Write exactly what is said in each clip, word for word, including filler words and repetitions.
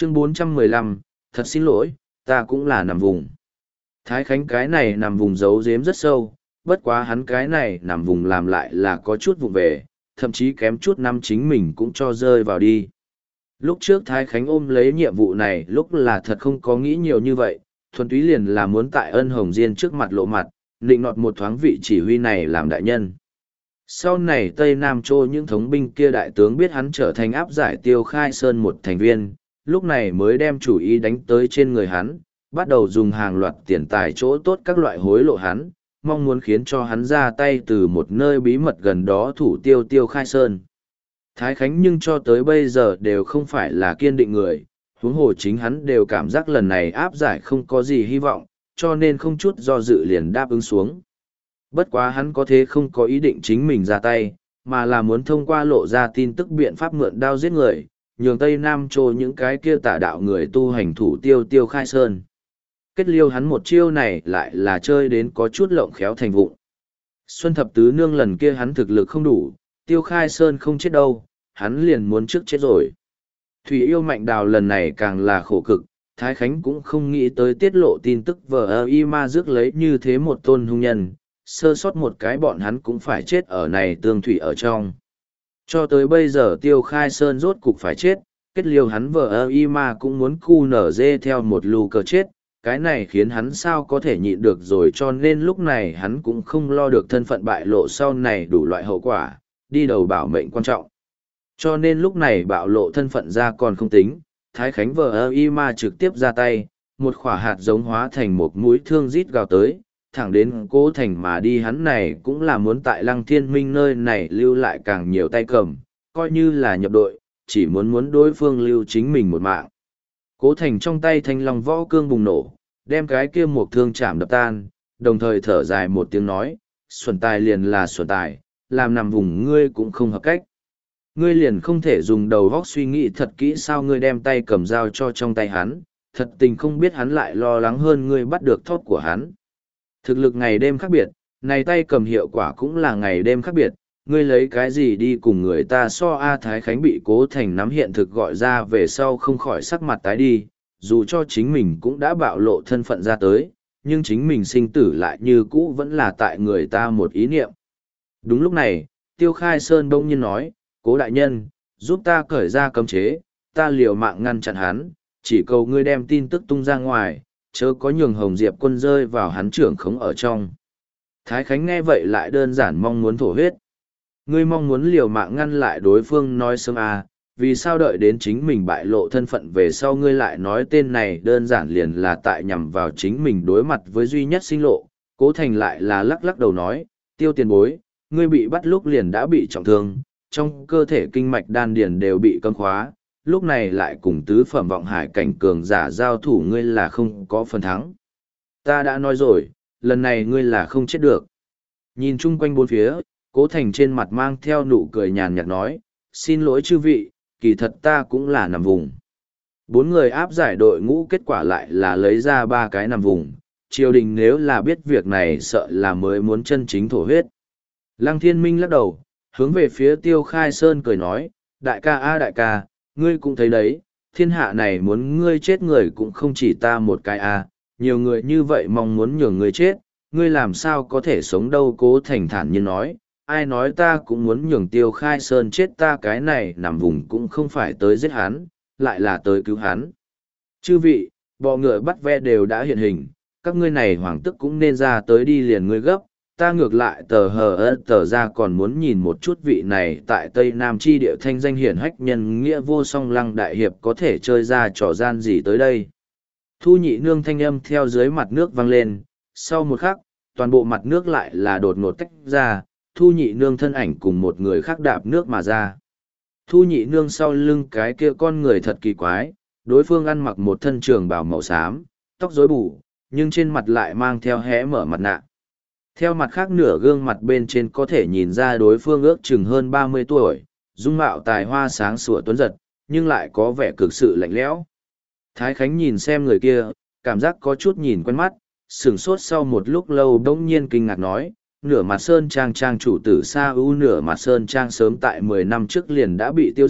Chương bốn trăm mười lăm, thật xin lỗi, ta cũng là nằm vùng. Thái Khánh cái này nằm vùng giấu giếm rất sâu, bất quá hắn cái này nằm vùng làm lại là có chút vụng về, thậm chí kém chút năm chính mình cũng cho rơi vào đi. Lúc trước Thái Khánh ôm lấy nhiệm vụ này lúc là thật không có nghĩ nhiều như vậy, thuần túy liền là muốn tại ân hồng diên trước mặt lộ mặt, định nọt một thoáng vị chỉ huy này làm đại nhân. Sau này Tây Nam Châu những thống binh kia đại tướng biết hắn trở thành áp giải Tiêu Khai Sơn một thành viên, lúc này mới đem chủ ý đánh tới trên người hắn, bắt đầu dùng hàng loạt tiền tài chỗ tốt các loại hối lộ hắn, mong muốn khiến cho hắn ra tay từ một nơi bí mật gần đó thủ tiêu Tiêu Khai Sơn. Thái Khánh nhưng cho tới bây giờ đều không phải là kiên định người, huống hồ chính hắn đều cảm giác lần này áp giải không có gì hy vọng, cho nên không chút do dự liền đáp ứng xuống. Bất quá hắn có thế không có ý định chính mình ra tay, mà là muốn thông qua lộ ra tin tức biện pháp mượn đao giết người, nhường Tây Nam Châu những cái kia tả đạo người tu hành thủ tiêu Tiêu Khai Sơn. Kết liêu hắn một chiêu này lại là chơi đến có chút lộng khéo thành vụng. Xuân Thập Tứ Nương lần kia hắn thực lực không đủ, Tiêu Khai Sơn không chết đâu, hắn liền muốn trước chết rồi. Thủy Yêu Mạnh Đào lần này càng là khổ cực, Thái Khánh cũng không nghĩ tới tiết lộ tin tức vờ y ma rước lấy như thế một tôn hung nhân, sơ sót một cái bọn hắn cũng phải chết ở này tương thủy ở trong. Cho tới bây giờ Tiêu Khai Sơn rốt cục phải chết, kết liêu hắn vờ y ma cũng muốn cu nở dê theo một lù cờ chết, cái này khiến hắn sao có thể nhịn được rồi, cho nên lúc này hắn cũng không lo được thân phận bại lộ sau này đủ loại hậu quả, đi đầu bảo mệnh quan trọng. Cho nên lúc này bạo lộ thân phận ra còn không tính, Thái Khánh vờ y ma trực tiếp ra tay, một khỏa hạt giống hóa thành một mũi thương rít gào tới, thẳng đến Cố Thành mà đi. Hắn này cũng là muốn tại Lăng Thiên Minh nơi này lưu lại càng nhiều tay cầm, coi như là nhập đội, chỉ muốn muốn đối phương lưu chính mình một mạng. Cố Thành trong tay thanh long võ cương bùng nổ, đem cái kia một thương chạm đập tan, đồng thời thở dài một tiếng nói, xuẩn tài liền là xuẩn tài, làm nằm vùng ngươi cũng không hợp cách. Ngươi liền không thể dùng đầu góc suy nghĩ thật kỹ sao ngươi đem tay cầm dao cho trong tay hắn, thật tình không biết hắn lại lo lắng hơn ngươi bắt được thóp của hắn. Thực lực ngày đêm khác biệt, này tay cầm hiệu quả cũng là ngày đêm khác biệt, ngươi lấy cái gì đi cùng người ta so. A Thái Khánh bị Cố Thành nắm hiện thực gọi ra về sau không khỏi sắc mặt tái đi, dù cho chính mình cũng đã bạo lộ thân phận ra tới, nhưng chính mình sinh tử lại như cũ vẫn là tại người ta một ý niệm. Đúng lúc này, Tiêu Khai Sơn bỗng nhiên nói, Cố đại nhân, giúp ta cởi ra cấm chế, ta liều mạng ngăn chặn hắn, chỉ cầu ngươi đem tin tức tung ra ngoài, chớ có nhường Hồng Diệp quân rơi vào hắn trưởng khống ở trong. Thái Khánh nghe vậy lại đơn giản mong muốn thổ huyết. Ngươi mong muốn liều mạng ngăn lại đối phương nói sớm à, vì sao đợi đến chính mình bại lộ thân phận về sau ngươi lại nói tên này đơn giản liền là tại nhằm vào chính mình đối mặt với duy nhất sinh lộ. Cố Thành lại là lắc lắc đầu nói, Tiêu tiền bối, ngươi bị bắt lúc liền đã bị trọng thương, trong cơ thể kinh mạch đan điền đều bị cấm khóa, lúc này lại cùng tứ phẩm vọng hải cảnh cường giả giao thủ, ngươi là không có phần thắng. Ta đã nói rồi, lần này ngươi là không chết được. Nhìn chung quanh bốn phía, Cố Thành trên mặt mang theo nụ cười nhàn nhạt nói, xin lỗi chư vị, kỳ thật ta cũng là nằm vùng. Bốn người áp giải đội ngũ kết quả lại là lấy ra ba cái nằm vùng, triều đình nếu là biết việc này sợ là mới muốn chân chính thổ huyết. Lăng Thiên Minh lắc đầu, hướng về phía Tiêu Khai Sơn cười nói, đại ca a đại ca, ngươi cũng thấy đấy, thiên hạ này muốn ngươi chết người cũng không chỉ ta một cái a, nhiều người như vậy mong muốn nhường ngươi chết, ngươi làm sao có thể sống đâu. Cố Thành thản nhiên nói, ai nói ta cũng muốn nhường Tiêu Khai Sơn chết, ta cái này nằm vùng cũng không phải tới giết hắn, lại là tới cứu hắn. Chư vị, bọ ngựa bắt ve đều đã hiện hình, các ngươi này hoàng tức cũng nên ra tới đi liền ngươi gấp, ta ngược lại tờ hờ ớt tờ ra còn muốn nhìn một chút vị này tại Tây Nam chi địa thanh danh hiển hách nhân nghĩa vô song Lăng đại hiệp có thể chơi ra trò gian gì tới đây. Thu Nhị Nương thanh âm theo dưới mặt nước vang lên, sau một khắc, toàn bộ mặt nước lại là đột ngột tách ra, Thu Nhị Nương thân ảnh cùng một người khác đạp nước mà ra. Thu Nhị Nương sau lưng cái kia con người thật kỳ quái, đối phương ăn mặc một thân trường bào màu xám, tóc rối bù, nhưng trên mặt lại mang theo hé mở mặt nạ. Theo mặt khác nửa gương mặt bên trên có thể nhìn ra đối phương ước chừng hơn ba mươi tuổi, dung mạo tài hoa sáng sủa tuấn giật, nhưng lại có vẻ cực sự lạnh lẽo. Thái Khánh nhìn xem người kia, cảm giác có chút nhìn quen mắt, sửng sốt sau một lúc lâu bỗng nhiên kinh ngạc nói, nửa mặt sơn trang trang chủ tử Sa U, nửa mặt sơn trang sớm tại mười năm trước liền đã bị tiêu diệt,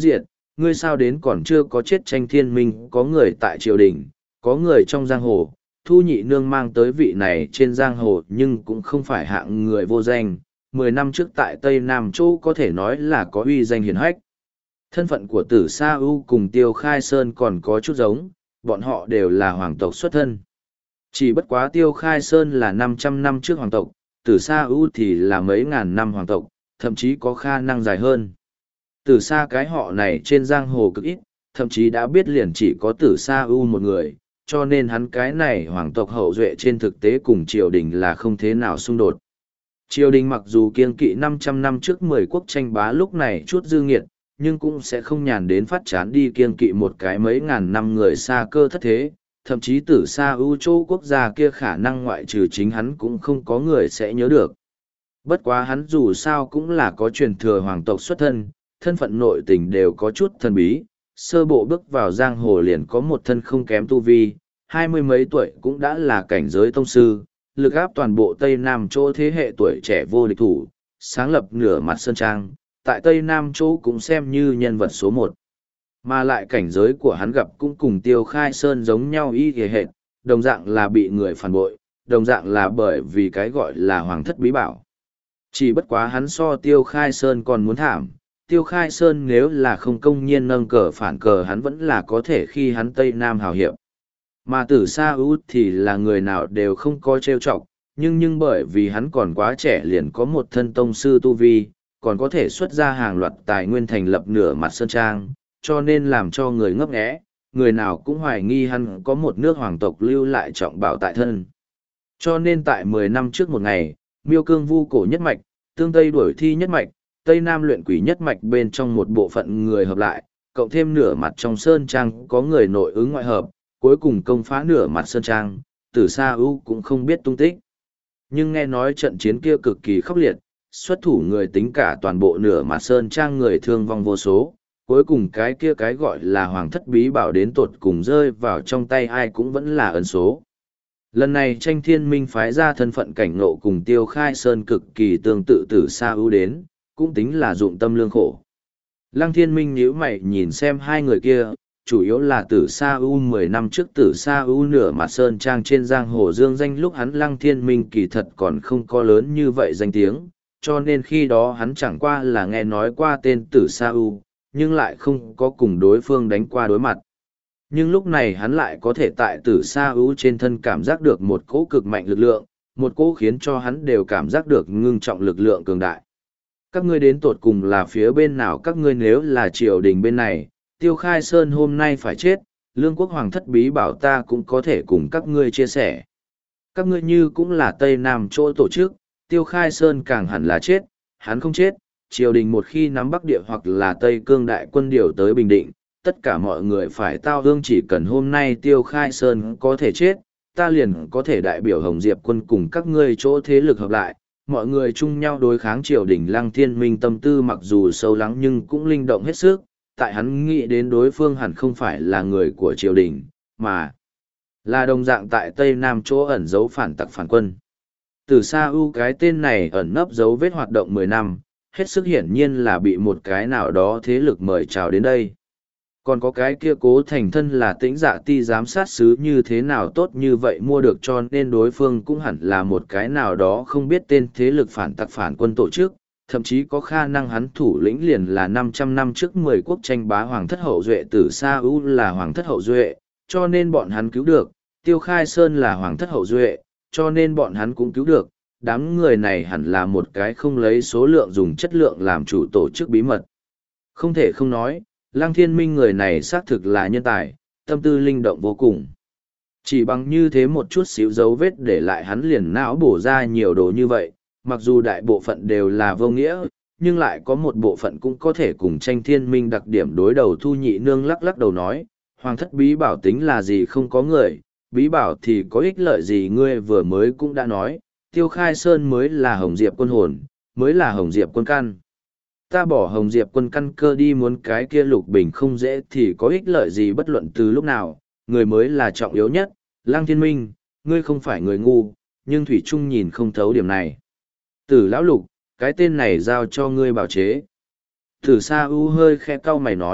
ngươi sao đến còn chưa có chết tranh thiên minh, có người tại triều đình, có người trong giang hồ, thu nhị nương mang tới vị này trên giang hồ nhưng cũng không phải hạng người vô danh, mười năm trước tại Tây Nam Châu có thể nói là có uy danh hiển hách. Thân phận của Tử Sa U cùng Tiêu Khai Sơn còn có chút giống, bọn họ đều là hoàng tộc xuất thân. Chỉ bất quá Tiêu Khai Sơn là năm trăm năm trước hoàng tộc, Tử Sa U thì là mấy ngàn năm hoàng tộc, thậm chí có khả năng dài hơn. Tử Sa cái họ này trên giang hồ cực ít, thậm chí đã biết liền chỉ có Tử Sa U một người, cho nên hắn cái này hoàng tộc hậu duệ trên thực tế cùng triều đình là không thế nào xung đột. Triều đình mặc dù kiêng kỵ năm trăm năm trước mười quốc tranh bá lúc này chút dư nghiệt, nhưng cũng sẽ không nhàn đến phát chán đi kiêng kỵ một cái mấy ngàn năm người xa cơ thất thế, thậm chí Tử Sa ưu châu quốc gia kia khả năng ngoại trừ chính hắn cũng không có người sẽ nhớ được. Bất quá hắn dù sao cũng là có truyền thừa hoàng tộc xuất thân, thân phận nội tình đều có chút thần bí, sơ bộ bước vào giang hồ liền có một thân không kém tu vi, hai mươi mấy tuổi cũng đã là cảnh giới tông sư, lực áp toàn bộ Tây Nam chỗ thế hệ tuổi trẻ vô địch thủ, sáng lập nửa mặt sơn trang, tại Tây Nam chỗ cũng xem như nhân vật số một. Mà lại cảnh giới của hắn gặp cũng cùng Tiêu Khai Sơn giống nhau y hề hệt, đồng dạng là bị người phản bội, đồng dạng là bởi vì cái gọi là hoàng thất bí bảo. Chỉ bất quá hắn so Tiêu Khai Sơn còn muốn thảm, Tiêu Khai Sơn nếu là không công nhiên nâng cờ phản cờ hắn vẫn là có thể khi hắn Tây Nam hào hiệp. Mà Tử Sa út thì là người nào đều không có trêu chọc, nhưng nhưng bởi vì hắn còn quá trẻ liền có một thân tông sư tu vi, còn có thể xuất ra hàng loạt tài nguyên thành lập nửa mặt sơn trang, cho nên làm cho người ngấp nghé, người nào cũng hoài nghi hắn có một nước hoàng tộc lưu lại trọng bảo tại thân. Cho nên tại mười năm trước một ngày, Miêu Cương Vu cổ nhất mạch, Tương Tây đuổi thi nhất mạch, Tây Nam luyện quỷ nhất mạch bên trong một bộ phận người hợp lại, cộng thêm nửa mặt trong sơn trang có người nội ứng ngoại hợp, cuối cùng công phá nửa mặt sơn trang, Tử Sa ưu cũng không biết tung tích. Nhưng nghe nói trận chiến kia cực kỳ khốc liệt, xuất thủ người tính cả toàn bộ nửa mặt sơn trang người thương vong vô số, cuối cùng cái kia cái gọi là hoàng thất bí bảo đến tột cùng rơi vào trong tay ai cũng vẫn là ẩn số. Lần này tranh thiên minh phái ra thân phận cảnh ngộ cùng Tiêu Khai Sơn cực kỳ tương tự Tử Sa ưu đến, cũng tính là dụng tâm lương khổ. Lăng Thiên Minh nhíu mày nhìn xem hai người kia, chủ yếu là Tử Sa ưu mười năm trước Tử Sa ưu nửa mặt sơn trang trên giang hồ dương danh lúc hắn Lăng Thiên Minh kỳ thật còn không có lớn như vậy danh tiếng, cho nên khi đó hắn chẳng qua là nghe nói qua tên Tử Sa ưu, nhưng lại không có cùng đối phương đánh qua đối mặt. Nhưng lúc này hắn lại có thể tại Tử Sa ưu trên thân cảm giác được một cỗ cực mạnh lực lượng, một cỗ khiến cho hắn đều cảm giác được ngưng trọng lực lượng cường đại. Các ngươi đến tột cùng là phía bên nào? Các ngươi nếu là triều đình bên này, Tiêu Khai Sơn hôm nay phải chết, Lương Quốc Hoàng thất bí bảo ta cũng có thể cùng các ngươi chia sẻ. Các ngươi như cũng là Tây Nam chỗ tổ chức, Tiêu Khai Sơn càng hẳn là chết, hắn không chết, triều đình một khi nắm Bắc Địa hoặc là Tây Cương đại quân điều tới Bình Định, tất cả mọi người phải tao hương, chỉ cần hôm nay Tiêu Khai Sơn có thể chết, ta liền có thể đại biểu Hồng Diệp quân cùng các ngươi chỗ thế lực hợp lại, mọi người chung nhau đối kháng triều đình. Lăng Thiên Minh tâm tư mặc dù sâu lắng nhưng cũng linh động hết sức, tại hắn nghĩ đến đối phương hẳn không phải là người của triều đình, mà là đồng dạng tại Tây Nam chỗ ẩn giấu phản tặc phản quân. Tử Sa ưu cái tên này ẩn nấp dấu vết hoạt động mười năm, hết sức hiển nhiên là bị một cái nào đó thế lực mời chào đến đây. Còn có cái kia Cố Thành thân là Tĩnh Dạ Ti giám sát sứ như thế nào tốt như vậy mua được, cho nên đối phương cũng hẳn là một cái nào đó không biết tên thế lực phản tặc phản quân tổ chức, thậm chí có khả năng hắn thủ lĩnh liền là năm trăm năm trước mười quốc tranh bá hoàng thất hậu duệ. Tử Sa ưu là hoàng thất hậu duệ, cho nên bọn hắn cứu được, Tiêu Khai Sơn là hoàng thất hậu duệ, cho nên bọn hắn cũng cứu được. Đám người này hẳn là một cái không lấy số lượng dùng chất lượng làm chủ tổ chức bí mật. Không thể không nói, Lăng Thiên Minh người này xác thực là nhân tài, tâm tư linh động vô cùng. Chỉ bằng như thế một chút xíu dấu vết để lại hắn liền não bổ ra nhiều đồ như vậy, mặc dù đại bộ phận đều là vô nghĩa, nhưng lại có một bộ phận cũng có thể cùng tranh thiên minh đặc điểm đối đầu. Thu nhị nương lắc lắc đầu nói, hoàng thất bí bảo tính là gì, không có người, bí bảo thì có ích lợi gì? Ngươi vừa mới cũng đã nói, Tiêu Khai Sơn mới là Hồng Diệp quân hồn, mới là Hồng Diệp quân căn. Ta bỏ Hồng Diệp quân căn cơ đi muốn cái kia lục bình không dễ thì có ích lợi gì? Bất luận từ lúc nào, người mới là trọng yếu nhất. Lăng Thiên Minh, ngươi không phải người ngu, nhưng thủy trung nhìn không thấu điểm này. Tử lão lục, cái tên này giao cho ngươi bảo chế. Tử Sa ưu hơi khẽ cau mày nói,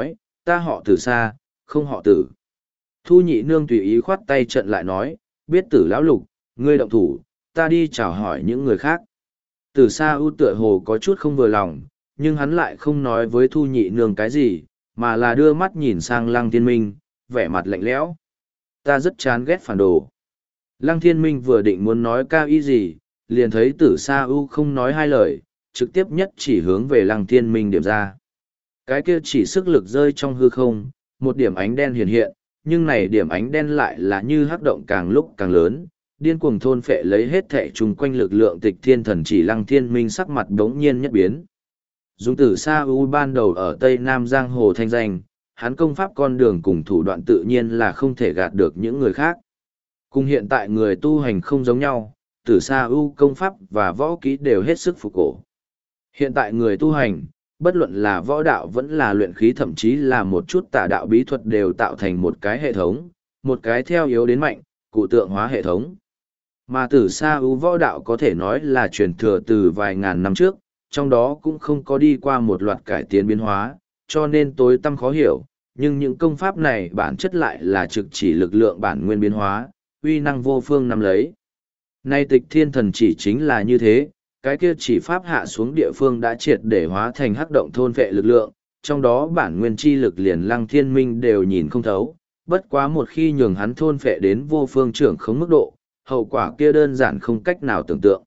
Ta họ Tử Sa, không họ Tử. Thu nhị nương tùy ý khoát tay trận lại nói, biết Tử lão lục, ngươi động thủ, ta đi chào hỏi những người khác. Tử Sa ưu tựa hồ có chút không vừa lòng, nhưng hắn lại không nói với Thu nhị nương cái gì, mà là đưa mắt nhìn sang Lăng Thiên Minh, vẻ mặt lạnh lẽo. Ta rất chán ghét phản đồ. Lăng Thiên Minh vừa định muốn nói cao ý gì, liền thấy Tử Sa ưu không nói hai lời, trực tiếp nhất chỉ hướng về Lăng Thiên Minh điểm ra. Cái kia chỉ sức lực rơi trong hư không, một điểm ánh đen hiện hiện, nhưng này điểm ánh đen lại là như hắc động càng lúc càng lớn, điên cuồng thôn phệ lấy hết thệ chung quanh lực lượng tịch thiên thần chỉ. Lăng Thiên Minh sắc mặt đống nhiên nhất biến. Dung Tử Sa ưu ban đầu ở Tây Nam Giang Hồ thanh danh, hắn công pháp con đường cùng thủ đoạn tự nhiên là không thể gạt được những người khác. Cùng hiện tại người tu hành không giống nhau, Tử Sa ưu công pháp và võ kỹ đều hết sức phục cổ. Hiện tại người tu hành, bất luận là võ đạo vẫn là luyện khí thậm chí là một chút tà đạo bí thuật đều tạo thành một cái hệ thống, một cái theo yếu đến mạnh, cụ tượng hóa hệ thống. Mà Tử Sa ưu võ đạo có thể nói là truyền thừa từ vài ngàn năm trước, trong đó cũng không có đi qua một loạt cải tiến biến hóa, cho nên tối tăm khó hiểu, nhưng những công pháp này bản chất lại là trực chỉ lực lượng bản nguyên biến hóa, uy năng vô phương nắm lấy. Nay tịch thiên thần chỉ chính là như thế, cái kia chỉ pháp hạ xuống địa phương đã triệt để hóa thành hắc động thôn vệ lực lượng, trong đó bản nguyên chi lực liền Lăng Thiên Minh đều nhìn không thấu, bất quá một khi nhường hắn thôn vệ đến vô phương trưởng không mức độ, hậu quả kia đơn giản không cách nào tưởng tượng.